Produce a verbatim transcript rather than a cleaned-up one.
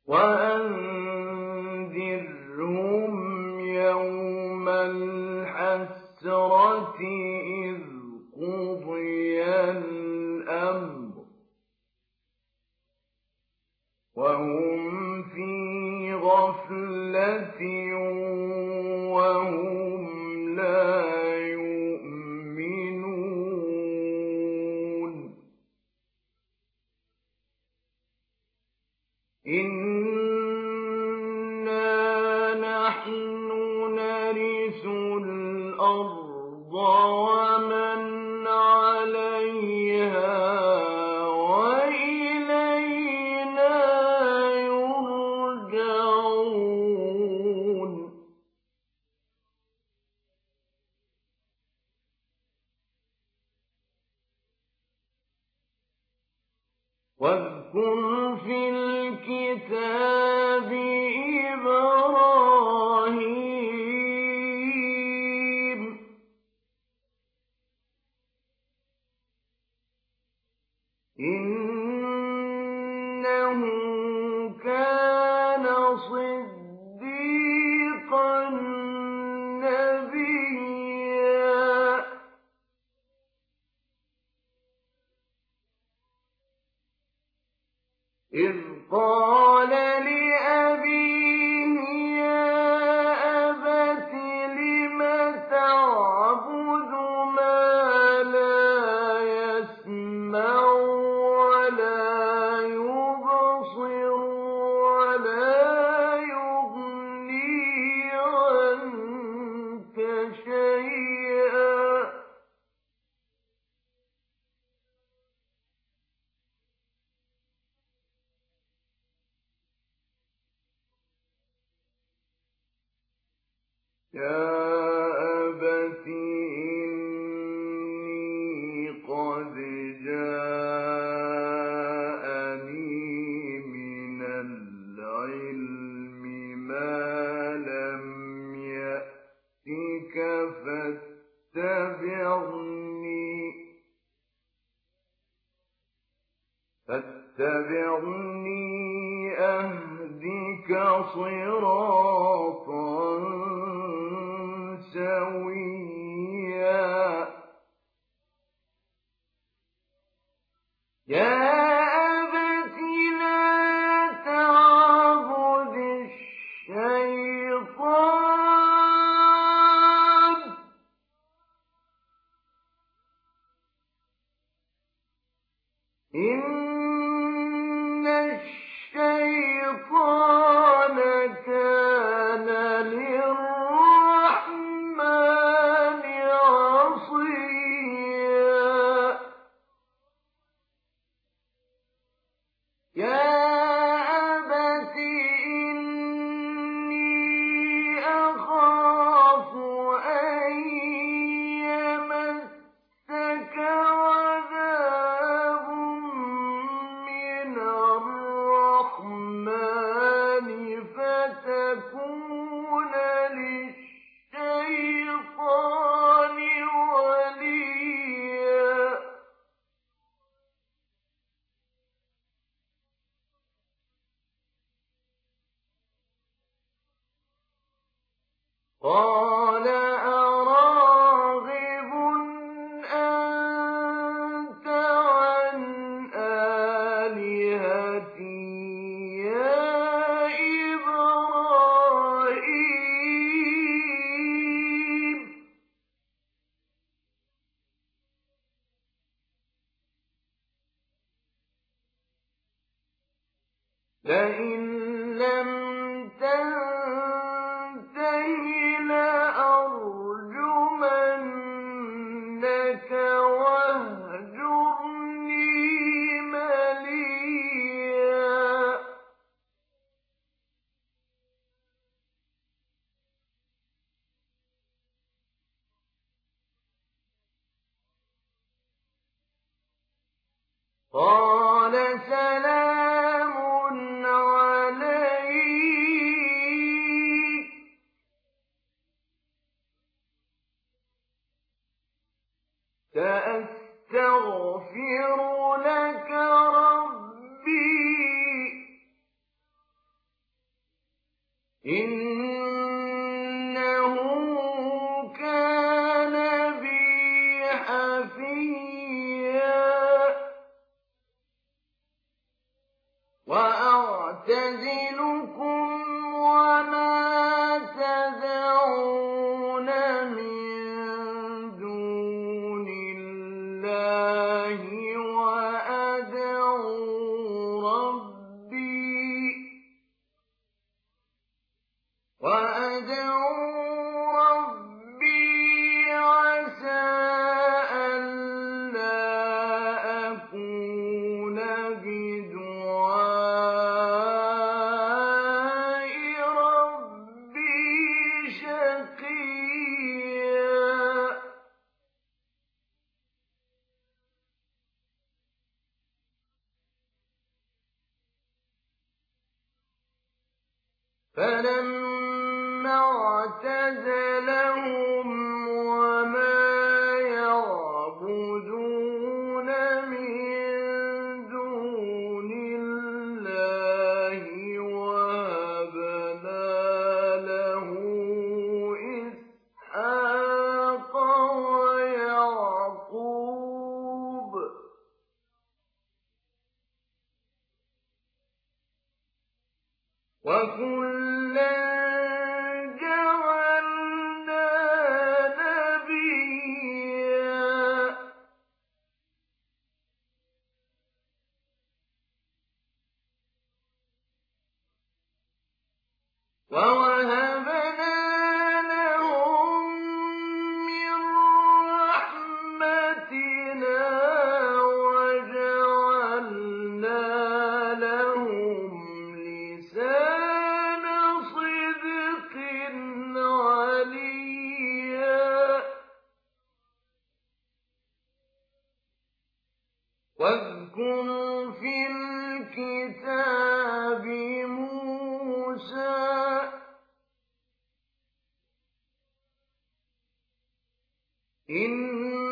وَأَنذِرْهُمْ يَوْمَ الْحَسْرَةِ إِذْ قُضِيَ الْأَمْرُ وَهُمْ فِي غَفْلَةٍ وَهُمْ لَا يُؤْمِنُونَ إِنَّا نَحْنُ نَرِثُ الْأَرْضَ وَمَنْ عَلَيْهَا وَإِلَيْنَا يُرْجَعُونَ وَاذْكُرْ فِي الْكِتَابِ إِبْرَاهِيمَ إِنَّهُ كَانَ صِدِّيقًا نَّبِيًّا إِذْ قَالَ لِأَبِيهِ يَا أَبَتِ لِمَ تَعْبُدُ مَا لَا يَسْمَعُ وَلَا يُبْصِرُ وَلَا يُغْنِي عَنكَ شَيْئًا يَا أَبَتِ إِنِّي قَدْ جَاءَنِي مِنَ الْعِلْمِ مَا لَمْ يَأْتِكَ فَاتَّبِعْنِي فَاتَّبِعْنِي أَهْدِكَ صِرَاطًا سَوِيًّا يَا أَبَتِ لَا تَعْبُدِ الشَّيْطَانَ إِنَّ الشَّيْطَانَ كَانَ لِلرَّحْمَٰنِ عَصِيًّا يَا أَبَتِ إِنِّي أَخَافُ أَن يَمَسَّكَ عَذَابٌ مِّنَ الرَّحْمَٰنِ فَتَكُونَ لِلشَّيْطَانِ وَلِيًّا قَالَ أَرَاغِبٌ أَنتَ عَنْ آلِهَتِي يَا إِبْرَاهِيمُ لَئِن لَّمْ تَنتَهِ لَأَرْجُمَنَّكَ وَاهْجُرْنِي مَلِيًّا قَالَ سَلَامٌ عَلَيْكَ سَأَسْتَغْفِرُ لَكَ رَبِّي إنه كان بي حفيا وأعتزلكم وما تدعون من دون الله وأدعو ربي وأدعو ربي عسى ألا أكون بدعاء ربي شقيا فلما اعتزلهم وما يعبدون من دون الله وهبنا له إسحاق ويعقوب وكلا جعلنا نبيا ووهبنا لهم من رحمتنا وجعلنا لهم لسان صدق عليا واذكر في الكتاب موسى إن